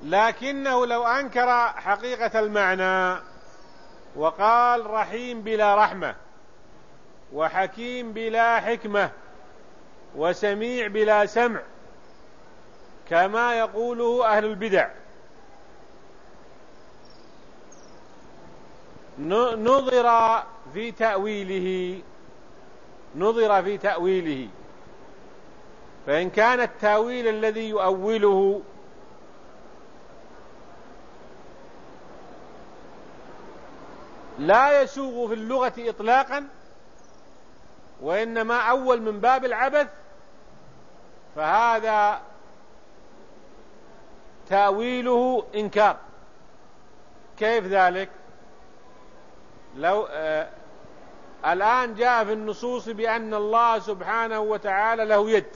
لكنه لو أنكر حقيقة المعنى وقال رحيم بلا رحمة، وحكيم بلا حكمة، وسميع بلا سمع، كما يقوله أهل البدع، نظر في تأويله، فإن كان التأويل الذي يؤوله لا يسوغ في اللغة إطلاقا، وإنما أول من باب العبث، فهذا تأويله إنكار. كيف ذلك؟ لو الآن جاء في النصوص بأن الله سبحانه وتعالى له يد،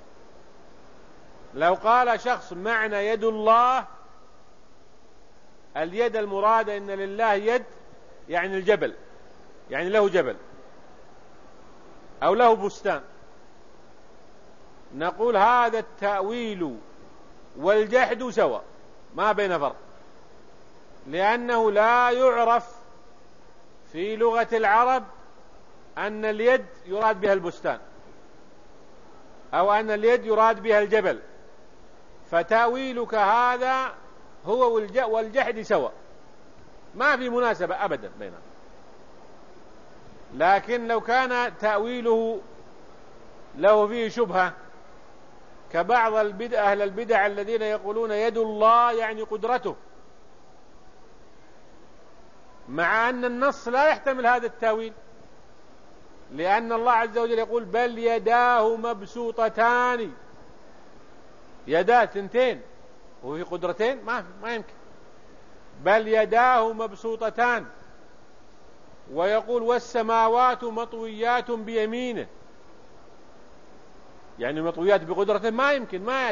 لو قال شخص معنى يد الله، اليد المرادة إن لله يد يعني الجبل، يعني له جبل أو له بستان، نقول هذا التأويل والجحد سواء، ما بين فرق، لأنه لا يعرف في لغة العرب أن اليد يراد بها البستان أو أن اليد يراد بها الجبل، فتأويلك هذا هو والجحد سواء، ما في مناسبة أبدا بينهم. لكن لو كان تأويله له فيه شبهة، كبعض أهل البدع الذين يقولون يد الله يعني قدرته، مع أن النص لا يحتمل هذا التأويل، لأن الله عز وجل يقول بل يداه مبسوطتان، يداه ثنتين وفي قدرتين ما يمكن، بل يداه مبسوطتان، ويقول والسماوات مطويات بيمينه، يعني مطويات بقدرته ما يمكن، ما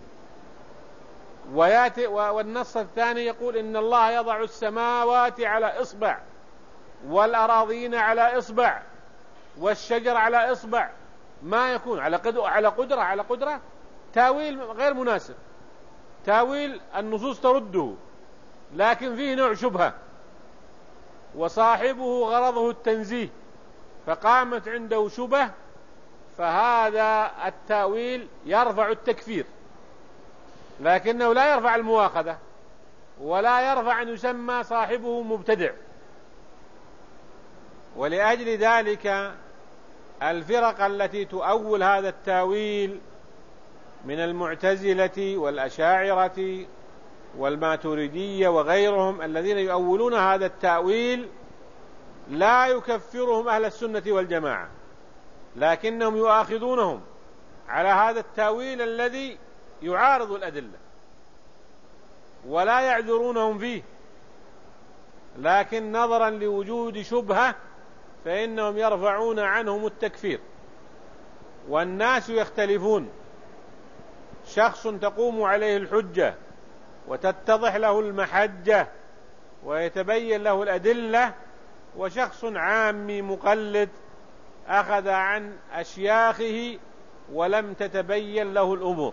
يأتي. والنص الثاني يقول إن الله يضع السماوات على إصبع والأراضين على إصبع والشجر على إصبع، ما يكون على قدرة، تاويل غير مناسب، تاويل النصوص ترده، لكن فيه نوع شبهة، وصاحبه غرضه التنزيه فقامت عنده شبهة، فهذا التاويل يرفع التكفير، لكنه لا يرفع المؤاخذة ولا يرفع أن يسمى صاحبه مبتدع. ولأجل ذلك الفرق التي تؤول هذا التاويل من المعتزلة والأشاعرة والماتريدية وغيرهم الذين يؤولون هذا التأويل لا يكفرهم أهل السنة والجماعة، لكنهم يؤاخذونهم على هذا التأويل الذي يعارض الأدلة ولا يعذرونهم فيه، لكن نظرا لوجود شبهة فإنهم يرفعون عنهم التكفير. والناس يختلفون، شخص تقوم عليه الحجة وتتضح له المحجة ويتبين له الأدلة، وشخص عامي مقلد أخذ عن أشياخه ولم تتبين له الأمور.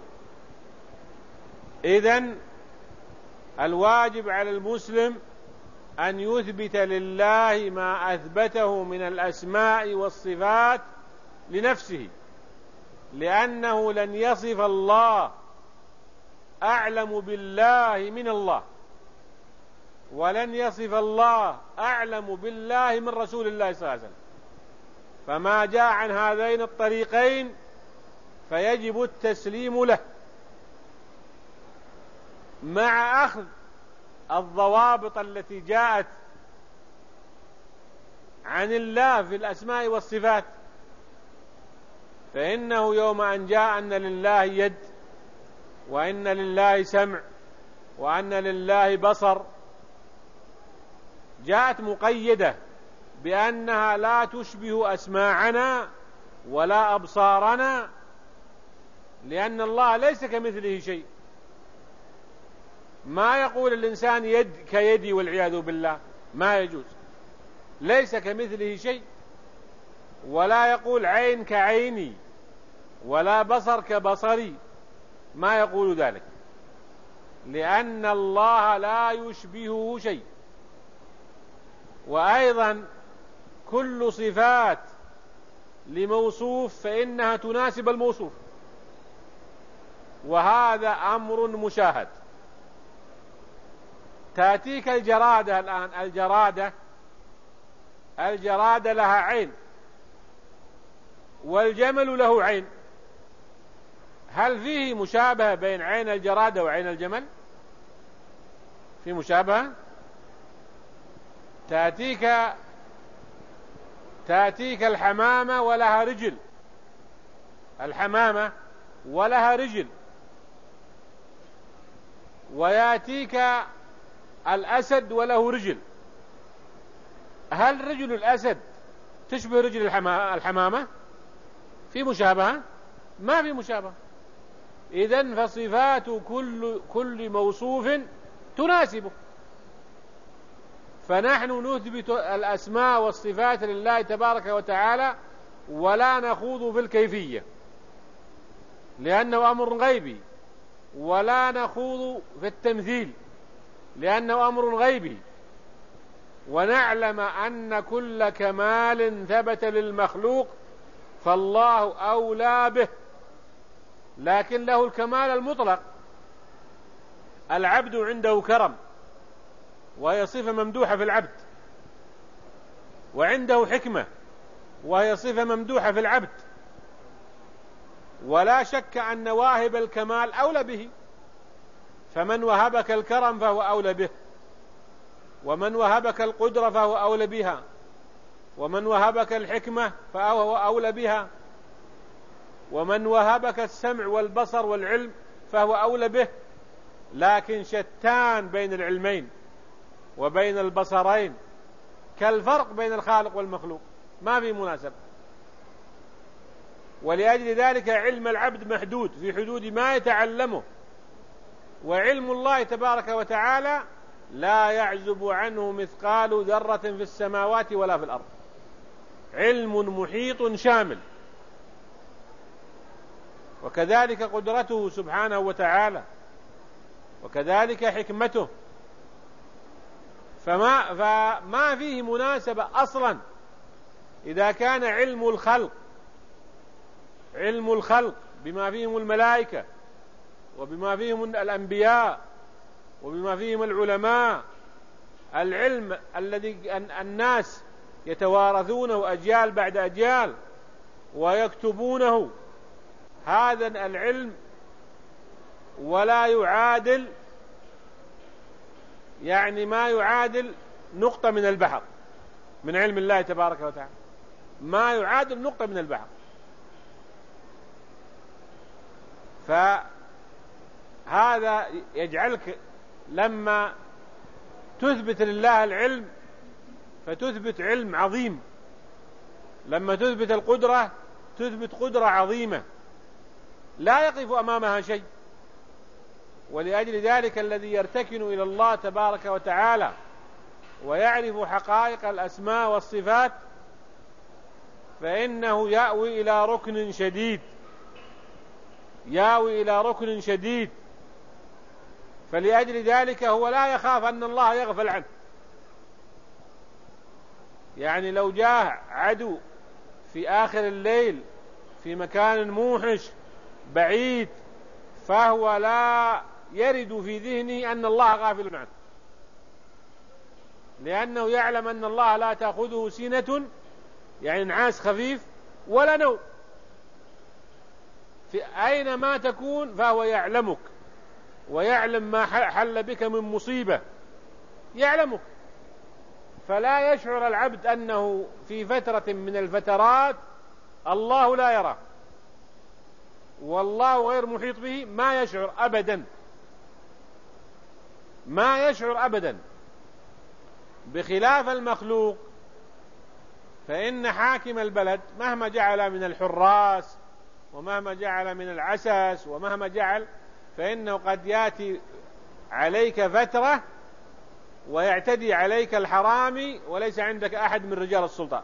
إذن الواجب على المسلم أن يثبت لله ما أثبته من الأسماء والصفات لنفسه، لأنه لن يصف الله أعلم بالله من الله، ولن يصف الله أعلم بالله من رسول الله صلى الله عليه وسلم، فما جاء عن هذين الطريقين فيجب التسليم له مع أخذ الضوابط التي جاءت عن الله في الأسماء والصفات. فإنه يوم أن جاء أن لله يد، وأن لله سمع، وأن لله بصر، جاءت مقيدة بأنها لا تشبه أسماعنا ولا أبصارنا، لأن الله ليس كمثله شيء. ما يقول الإنسان يد كيدي والعياذ بالله، ما يجوز، ليس كمثله شيء. ولا يقول عين كعيني ولا بصر كبصري، ما يقول ذلك، لأن الله لا يشبهه شيء. وأيضا كل صفات لموصوف فإنها تناسب الموصوف، وهذا أمر مشاهد. تأتيك الجرادة الآن، الجرادة لها عين، والجمل له عين. هل فيه مشابهة بين عين الجرادة وعين الجمل؟ في مشابهة؟ تأتيك الحمامة ولها رجل، الحمامة ولها رجل. ويأتيك الأسد وله رجل. هل رجل الأسد تشبه رجل الحمامة؟ في مشابهة؟ ما في مشابهة. إذن فصفات كل موصوف تناسبه. فنحن نثبت الأسماء والصفات لله تبارك وتعالى، ولا نخوض في الكيفية لأنه أمر غيبي، ولا نخوض في التمثيل لأنه أمر غيبي. ونعلم أن كل كمال ثبت للمخلوق فالله أولى به، لكن له الكمال المطلق. العبد عنده كرم، وهي صفة ممدوحة في العبد، وعنده حكمة، وهي صفة ممدوحة في العبد. ولا شك أن واهب الكمال أولى به، فمن وهبك الكرم فهو أولى به، ومن وهبك القدرة فهو أولى بها، ومن وهبك الحكمة فهو أولى بها، ومن وهبك السمع والبصر والعلم فهو أولى به. لكن شتان بين العلمين وبين البصرين، كالفرق بين الخالق والمخلوق، ما في مناسبة. ولأجل ذلك علم العبد محدود في حدود ما يتعلمه، وعلم الله تبارك وتعالى لا يعزب عنه مثقال ذرة في السماوات ولا في الأرض. علم محيط شامل. وكذلك قدرته سبحانه وكذلك حكمته. فما فيه مناسبة أصلا إذا كان علم الخلق بما فيهم الملائكة، وبما فيهم الأنبياء، وبما فيهم العلماء، العلم الذي الناس يتوارثونه أجيال بعد أجيال ويكتبونه، هذا العلم ولا يعادل، يعني ما يعادل نقطة من البحر من علم الله تبارك وتعالى، ما يعادل نقطة من البحر. فهذا يجعلك لما تثبت لله العلم فتثبت علم عظيم، لما تثبت القدرة تثبت قدرة عظيمة لا يقف أمامها شيء. ولأجل ذلك الذي يرتكن إلى الله تبارك وتعالى ويعرف حقائق الأسماء والصفات فإنه يأوي إلى ركن شديد، فلأجل ذلك هو لا يخاف أن الله يغفل عنه. يعني لو جاء عدو في آخر الليل في مكان موحش بعيد، فهو لا يرد في ذهنه أن الله غافل عنه، لأنه يعلم أن الله لا تأخذه سنة، يعني نعاس خفيف، ولا نوم. في أينما تكون فهو يعلمك، ويعلم ما حل بك من مصيبة، يعلمك. فلا يشعر العبد أنه في فترة من الفترات الله لا يراه والله غير محيط به، ما يشعر أبدا. بخلاف المخلوق، فإن حاكم البلد مهما جعل من الحراس ومهما جعل من العساس ومهما جعل، فإنه قد يأتي عليك فترة ويعتدي عليك الحرامي وليس عندك أحد من رجال السلطان.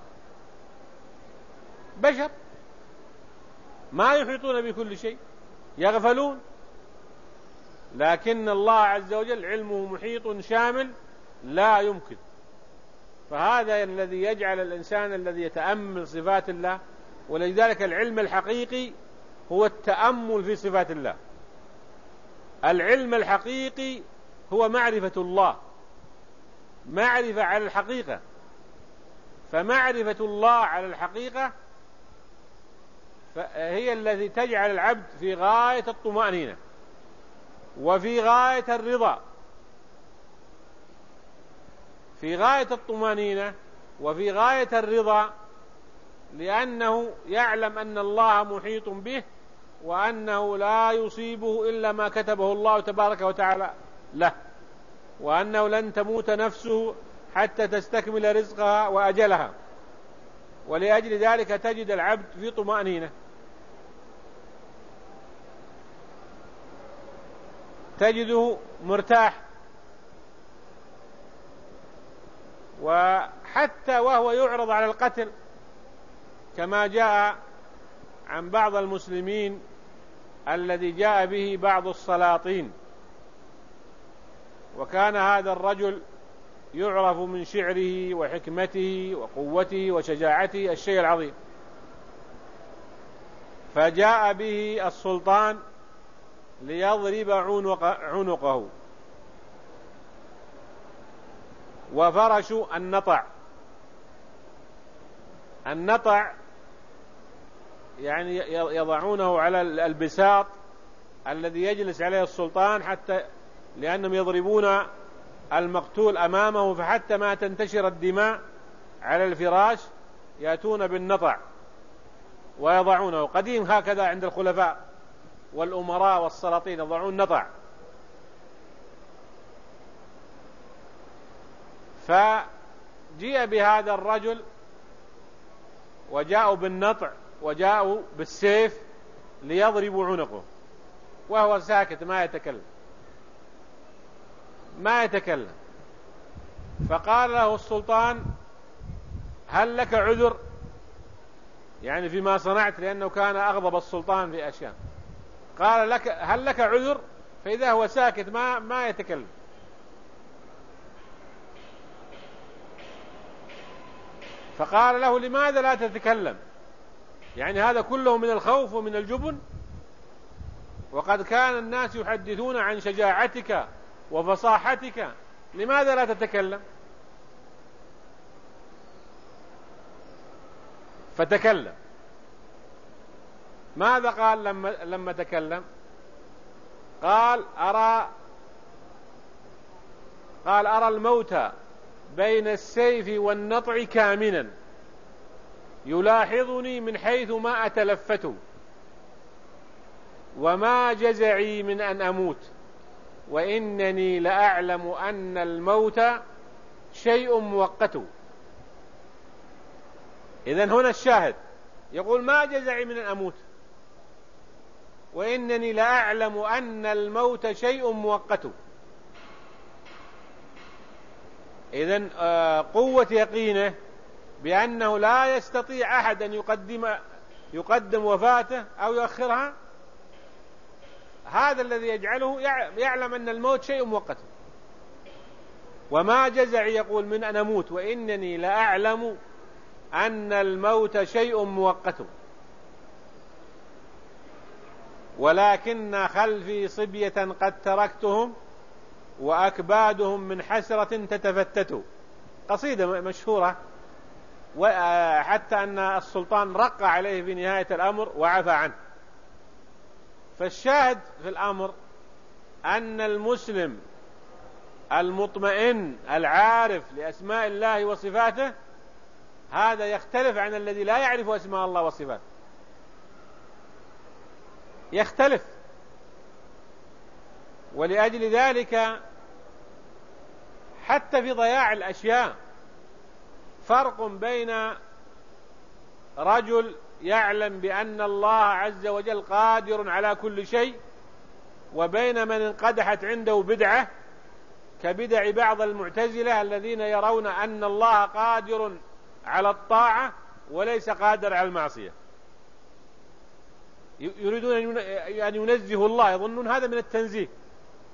بشر ما يحيطون بكل شيء، يغفلون. لكن الله عز وجل علمه محيط شامل لا يمكن. فهذا الذي يجعل الإنسان الذي يتأمل صفات الله، ولذلك العلم الحقيقي هو التأمل في صفات الله. العلم الحقيقي هو معرفة الله، معرفة على الحقيقة. فمعرفة الله على الحقيقة هي التي تجعل العبد في غاية الطمأنينة وفي غاية الرضا، في غاية الطمأنينة وفي غاية الرضا، لأنه يعلم أن الله محيط به، وأنه لا يصيبه إلا ما كتبه الله تبارك وتعالى له، وأنه لن تموت نفسه حتى تستكمل رزقها وأجلها. ولأجل ذلك تجد العبد في طمأنينة، تجده مرتاح. وحتى وهو يعرض على القتل، كما جاء عن بعض المسلمين الذي جاء به بعض السلاطين، وكان هذا الرجل يعرف من شعره وحكمته وقوته وشجاعته الشيء العظيم، فجاء به السلطان ليضرب عنقه، وفرشوا النطع يعني يضعونه على البساط الذي يجلس عليه السلطان، حتى لأنهم يضربون المقتول أمامه، فحتى ما تنتشر الدماء على الفراش يأتون بالنطع ويضعونه. قديم هكذا عند الخلفاء والأمراء والسلاطين يضعون نطع. فجيء بهذا الرجل وجاءوا بالنطع وجاءوا بالسيف ليضربوا عنقه، وهو ساكت ما يتكلم. فقال له السلطان: هل لك عذر؟ يعني فيما صنعت، لأنه كان أغضب السلطان في أشياء. قال: هل لك عذر؟ فإذا هو ساكت ما يتكلم. فقال له: لماذا لا تتكلم؟ يعني هذا كله من الخوف ومن الجبن، وقد كان الناس يحدثون عن شجاعتك وفصاحتك، لماذا لا تتكلم؟ فتكلم. ماذا قال لما تكلم؟ قال: أرى الموت بين السيف والنطع كامنا، يلاحظني من حيث ما أتلفت، وما جزعي من أن أموت، وإنني لأعلم أن الموت شيء مؤقت. إذن هنا الشاهد يقول: ما جزعي من أن أموت، وإنني لأعلم أن الموت شيء مؤقت. إذن قوة يقينه بأنه لا يستطيع أحد أن يقدم وفاته أو يؤخرها، هذا الذي يجعله يعلم أن الموت شيء مؤقت. وما جزعي يقول من أن أموت، وإنني لأعلم أن الموت شيء مؤقت، ولكن خلفي صبية قد تركتهم، وأكبادهم من حسرة تتفتت. قصيدة مشهورة، وحتى أن السلطان رق عليه في نهاية الأمر وعفى عنه. فالشاهد في الأمر أن المسلم المطمئن العارف لأسماء الله وصفاته هذا يختلف عن الذي لا يعرف أسماء الله وصفاته، يختلف. ولأجل ذلك حتى في ضياع الأشياء فرق بين رجل يعلم بأن الله عز وجل قادر على كل شيء، وبين من انقدحت عنده بدعة كبدع بعض المعتزلة الذين يرون أن الله قادر على الطاعة وليس قادر على المعصية، يريدون أن ينزهوا الله، يظنون هذا من التنزيه،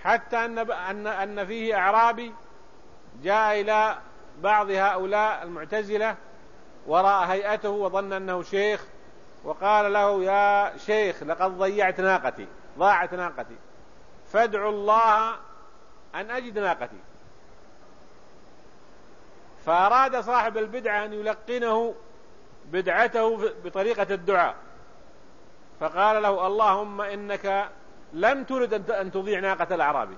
حتى أن فيه أعرابي جاء إلى بعض هؤلاء المعتزلة ورأى هيئته وظن أنه شيخ، وقال له: يا شيخ، لقد ضاعت ناقتي، فادعوا الله أن أجد ناقتي. فأراد صاحب البدعة أن يلقنه بدعته بطريقة الدعاء، فقال له: اللهم إنك لم ترد أن تضيع ناقة الأعرابي،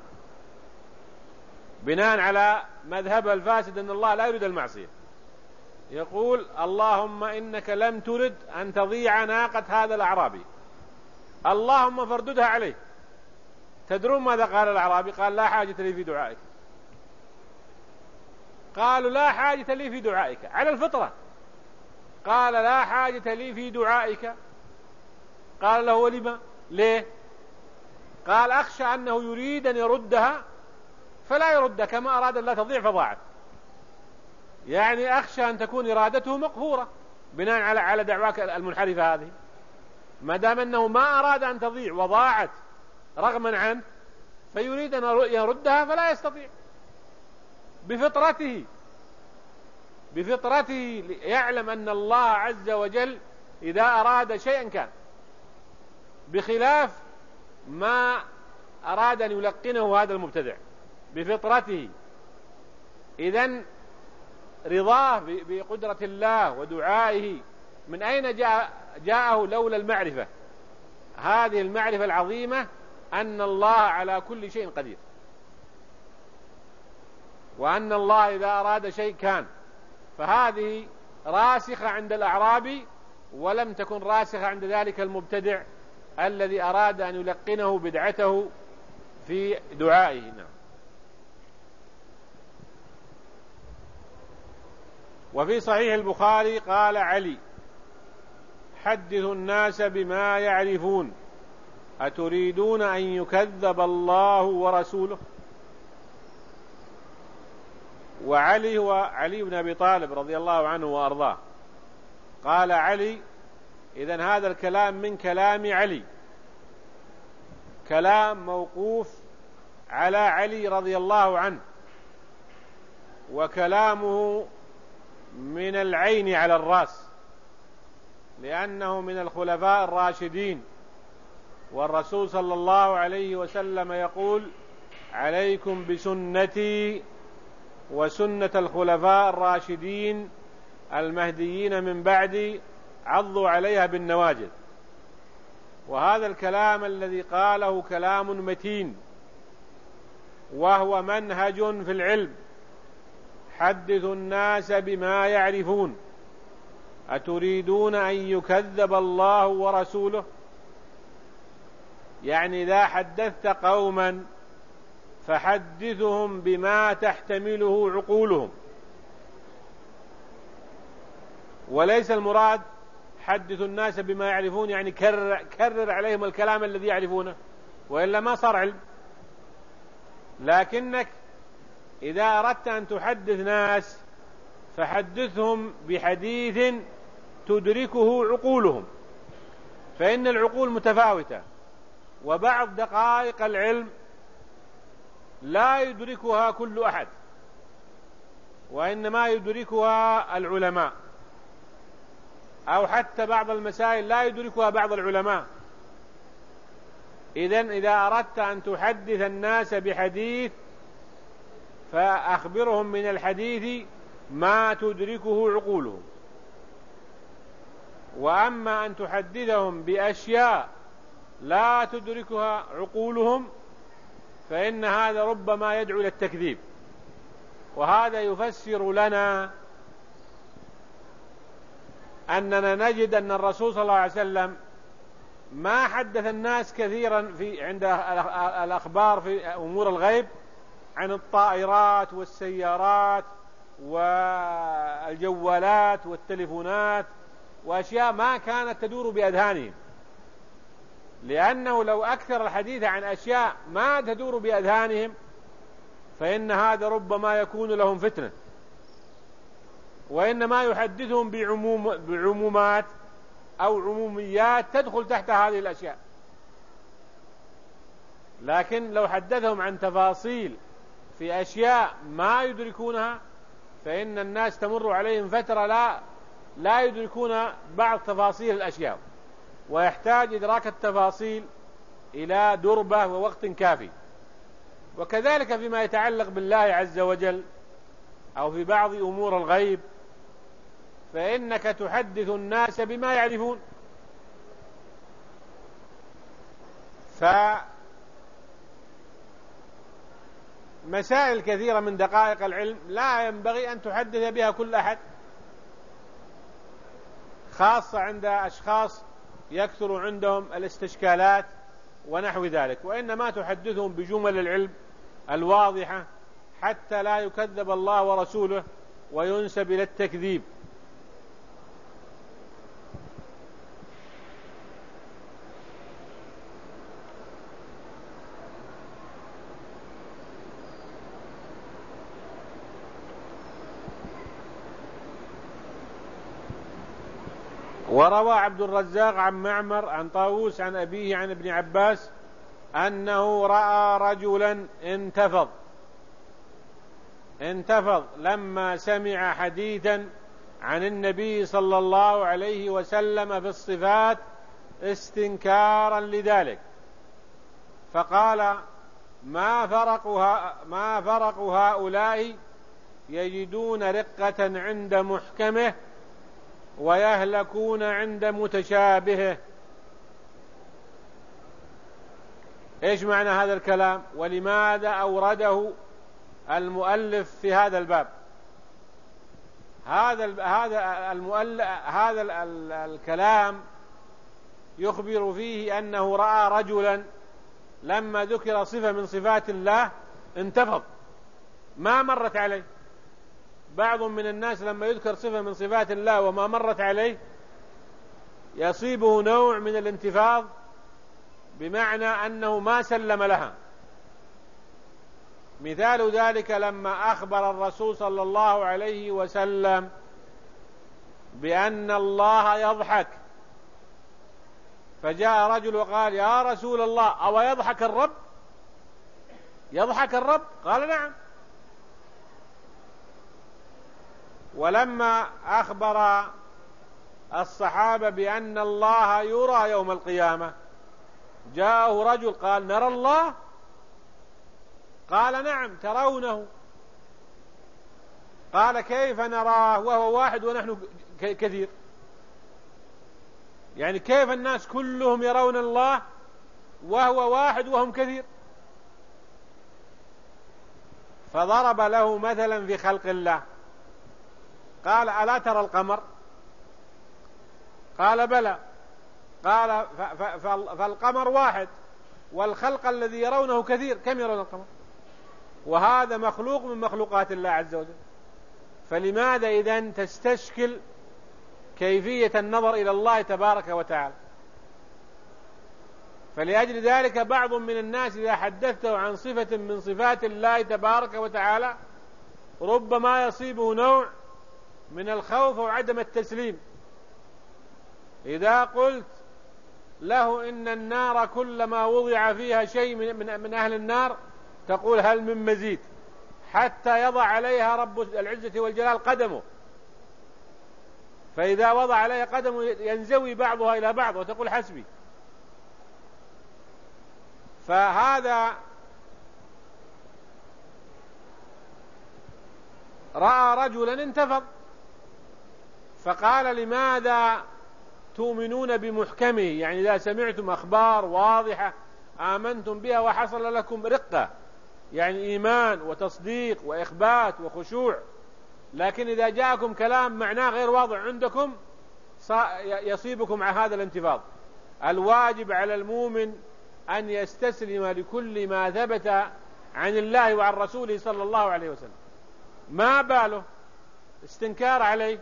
بناء على مذهب الفاسد أن الله لا يريد المعصية. يقول: اللهم إنك لم ترد أن تضيع ناقة هذا الأعرابي، اللهم فارددها عليه. تدرون ماذا قال الأعرابي؟ قال: لا حاجة لي في دعائك. قالوا: لا حاجة لي في دعائك، على الفطرة. قال: لا حاجة لي في دعائك. قال له: ولما؟ ليه؟ قال: أخشى أنه يريد أن يردها فلا يردها، كما أراد أن لا تضيع فضاعت. يعني أخشى أن تكون إرادته مقهورة بناء على دعواك المنحرفة هذه. ما دام أنه ما أراد أن تضيع وضاعت رغما عنه، فيريد أن يردها فلا يستطيع. بفطرته يعلم أن الله عز وجل إذا أراد شيئا كان، بخلاف ما أراد أن يلقنه هذا المبتدع بفطرته. إذن رضاه بقدرة الله ودعائه من أين جاءه؟ لولا المعرفة، هذه المعرفة العظيمة أن الله على كل شيء قدير، وأن الله إذا أراد شيء كان. فهذه راسخة عند الأعرابي، ولم تكن راسخة عند ذلك المبتدع الذي أراد أن يلقنه بدعته في دعائه. وفي صحيح البخاري قال علي: حدثوا الناس بما يعرفون، أتريدون أن يكذب الله ورسوله؟ وعلي هو علي بن أبي طالب رضي الله عنه وأرضاه. قال علي: إذن هذا الكلام من كلام علي، كلام موقوف على علي رضي الله عنه، وكلامه من العين على الرأس، لأنه من الخلفاء الراشدين، والرسول صلى الله عليه وسلم يقول: عليكم بسنتي وسنة الخلفاء الراشدين المهديين من بعدي، عضوا عليها بالنواجذ. وهذا الكلام الذي قاله كلام متين، وهو منهج في العلم: حدثوا الناس بما يعرفون، أتريدون أن يكذب الله ورسوله؟ يعني إذا حدثت قوما فحدثهم بما تحتمله عقولهم، وليس المراد حدثوا الناس بما يعرفون يعني كرر عليهم الكلام الذي يعرفونه، وإلا ما صار علم. لكنك إذا أردت أن تحدث ناس فحدثهم بحديث تدركه عقولهم، فإن العقول متفاوتة، وبعض دقائق العلم لا يدركها كل أحد، وإنما يدركها العلماء، أو حتى بعض المسائل لا يدركها بعض العلماء. إذن إذا أردت أن تحدث الناس بحديث فأخبرهم من الحديث ما تدركه عقولهم. وأما أن تحدثهم بأشياء لا تدركها عقولهم فإن هذا ربما يدعو إلى التكذيب. وهذا يفسر لنا أننا نجد أن الرسول صلى الله عليه وسلم ما حدث الناس كثيرا عند الأخبار في أمور الغيب عن الطائرات والسيارات والجوالات والتليفونات وأشياء ما كانت تدور بأذهانهم، لأنه لو أكثر الحديث عن أشياء ما تدور بأذهانهم فإن هذا ربما يكون لهم فتنة، وإنما يحدثهم بعمومات أو عموميات تدخل تحت هذه الأشياء. لكن لو حدثهم عن تفاصيل في أشياء ما يدركونها، فإن الناس تمر عليهم فترة لا يدركون بعض تفاصيل الأشياء، ويحتاج إدراك التفاصيل إلى دربة ووقت كافي. وكذلك فيما يتعلق بالله عز وجل أو في بعض أمور الغيب، فإنك تحدث الناس بما يعرفون. فمسائل كثيرة من دقائق العلم لا ينبغي أن تحدث بها كل أحد، خاصة عند أشخاص يكثر عندهم الاستشكالات ونحو ذلك، وإنما تحدثهم بجمل العلم الواضحة حتى لا يكذب الله ورسوله وينسب إلى التكذيب. وروى عبد الرزاق عن معمر عن طاووس عن أبيه عن ابن عباس أنه رأى رجلا انتفض لما سمع حديثا عن النبي صلى الله عليه وسلم في الصفات استنكارا لذلك، فقال: ما فرق هؤلاء يجدون رقة عند محكمه ويهلكون عند متشابهه. إيش معنى هذا الكلام؟ ولماذا أورده المؤلف في هذا الباب؟ هذا الكلام يخبر فيه أنه رأى رجلا لما ذكر صفة من صفات الله انتفض، ما مرت عليه. بعض من الناس لما يذكر صفة من صفات الله وما مرت عليه يصيبه نوع من الانتفاض، بمعنى أنه ما سلم لها. مثال ذلك لما أخبر الرسول صلى الله عليه وسلم بأن الله يضحك، فجاء رجل وقال: يا رسول الله، أو يضحك الرب؟ يضحك الرب؟ قال: نعم. ولما أخبر الصحابة بأن الله يرى يوم القيامة، جاءه رجل قال: نرى الله؟ قال: نعم ترونه. قال: كيف نراه وهو واحد ونحن كثير؟ يعني كيف الناس كلهم يرون الله وهو واحد وهم كثير؟ فضرب له مثلا في خلق الله، قال: ألا ترى القمر؟ قال: بلى. قال: فالقمر واحد والخلق الذي يرونه كثير، كم يرون القمر؟ وهذا مخلوق من مخلوقات الله عز وجل، فلماذا إذن تستشكل كيفية النظر إلى الله تبارك وتعالى؟ فلأجل ذلك بعض من الناس إذا حدثته عن صفة من صفات الله تبارك وتعالى ربما يصيبه نوع من الخوف وعدم التسليم. إذا قلت له إن النار كلما وضع فيها شيء من أهل النار تقول: هل من مزيد؟ حتى يضع عليها رب العزة والجلال قدمه، فإذا وضع عليها قدمه ينزوي بعضها إلى بعض وتقول: حسبي. فهذا رأى رجلا انتفض، فقال: لماذا تؤمنون بمحكمه؟ يعني إذا سمعتم أخبار واضحة آمنتم بها وحصل لكم رقة، يعني إيمان وتصديق وإخبات وخشوع، لكن إذا جاءكم كلام معناه غير واضح عندكم يصيبكم على هذا الانتفاض. الواجب على المؤمن أن يستسلم لكل ما ثبت عن الله وعن رسوله صلى الله عليه وسلم، ما باله استنكار عليه.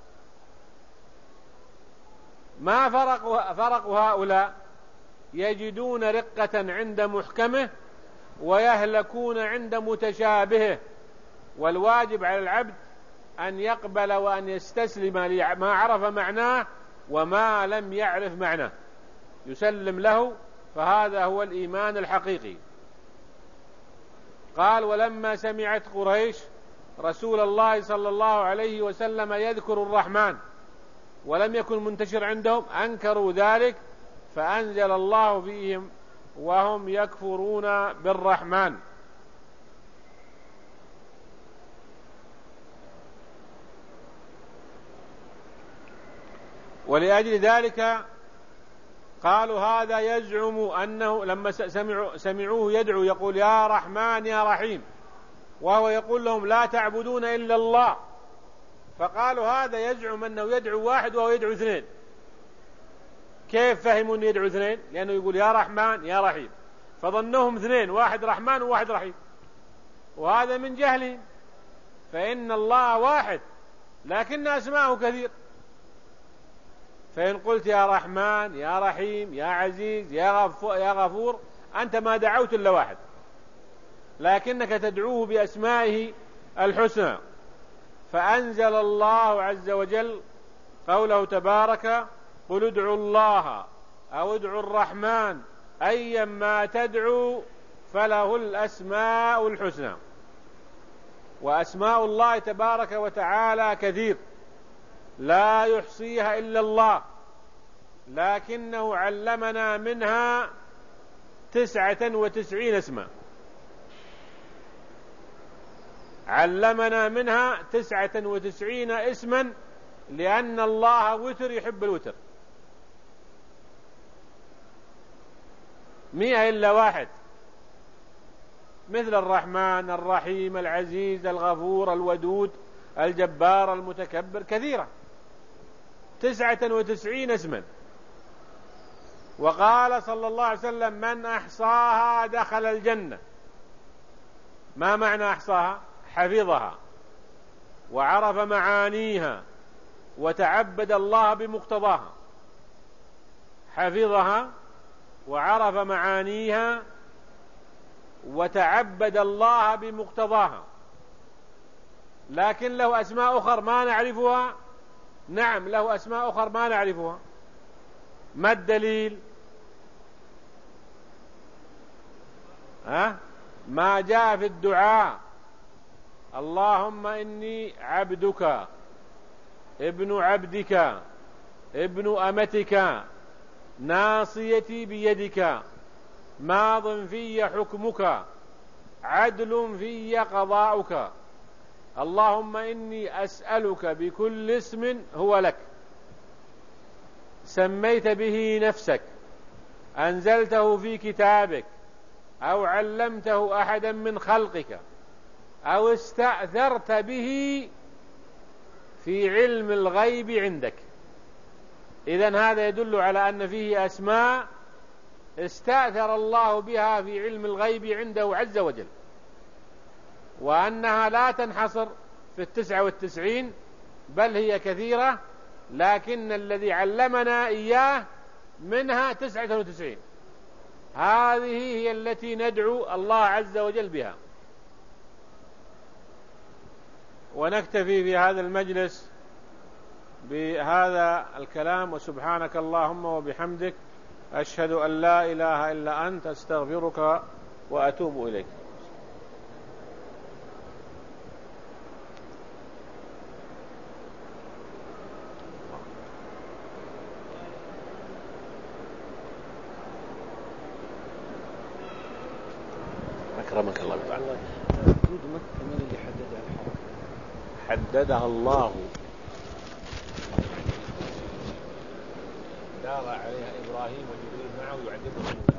ما فرق هؤلاء يجدون رقة عند محكمه ويهلكون عند متشابهه. والواجب على العبد أن يقبل وأن يستسلم لما عرف معناه وما لم يعرف معناه يسلم له، فهذا هو الإيمان الحقيقي. قال: ولما سمعت قريش رسول الله صلى الله عليه وسلم يذكر الرحمن ولم يكن منتشر عندهم أنكروا ذلك، فأنزل الله فيهم وهم يكفرون بالرحمن. ولأجل ذلك قالوا هذا يزعم أنه لما سمعوه يدعو يقول: يا رحمن يا رحيم، وهو يقول لهم: لا تعبدون إلا الله. فقالوا هذا يزعم أنه يدعو واحد وهو يدعو اثنين. كيف فهموا أنه يدعو اثنين؟ لأنه يقول: يا رحمن يا رحيم، فظنهم اثنين، واحد رحمن وواحد رحيم، وهذا من جهلهم. فإن الله واحد لكن أسماءه كثير. فإن قلت يا رحمن يا رحيم يا عزيز يا غفور أنت ما دعوت إلا واحد، لكنك تدعوه بأسمائه الحسنى. فأنزل الله عز وجل قوله تبارك: قل ادعوا الله أو ادعوا الرحمن أيما تدعوا فله الأسماء الحسنى. وأسماء الله تبارك وتعالى كثير لا يحصيها إلا الله، لكنه علمنا منها 99 اسما. علمنا منها 99 اسما، لأن الله وتر يحب الوتر. 100 إلا واحد، مثل الرحمن الرحيم العزيز الغفور الودود الجبار المتكبر، كثيرة 99 اسما. وقال صلى الله عليه وسلم: من أحصاها دخل الجنة. ما معنى أحصاها؟ حفظها وعرف معانيها وتعبد الله بمقتضاها. حفظها وعرف معانيها وتعبد الله بمقتضاها. لكن له أسماء أخرى ما نعرفها. نعم، له أسماء أخرى ما نعرفها. ما الدليل؟ ما جاء في الدعاء: اللهم إني عبدك ابن عبدك ابن أمتك ناصيتي بيدك ماض في حكمك عدل في قضاؤك. اللهم إني أسألك بكل اسم هو لك سميت به نفسك أنزلته في كتابك أو علمته أحدا من خلقك أو استأثرت به في علم الغيب عندك. إذن هذا يدل على أن فيه أسماء استأثر الله بها في علم الغيب عنده عز وجل، وأنها لا تنحصر في 99 بل هي كثيرة، لكن الذي علمنا إياه منها 99. هذه هي التي ندعو الله عز وجل بها. ونكتفي في هذا المجلس بهذا الكلام، وسبحانك اللهم وبحمدك أشهد أن لا إله إلا أنت أستغفرك وأتوب إليك. أكرمك الله تعالى. حدود مكة من اللي حددها الحرم؟ حددها الله، دار عليها إبراهيم وجبريل معه يعلمهم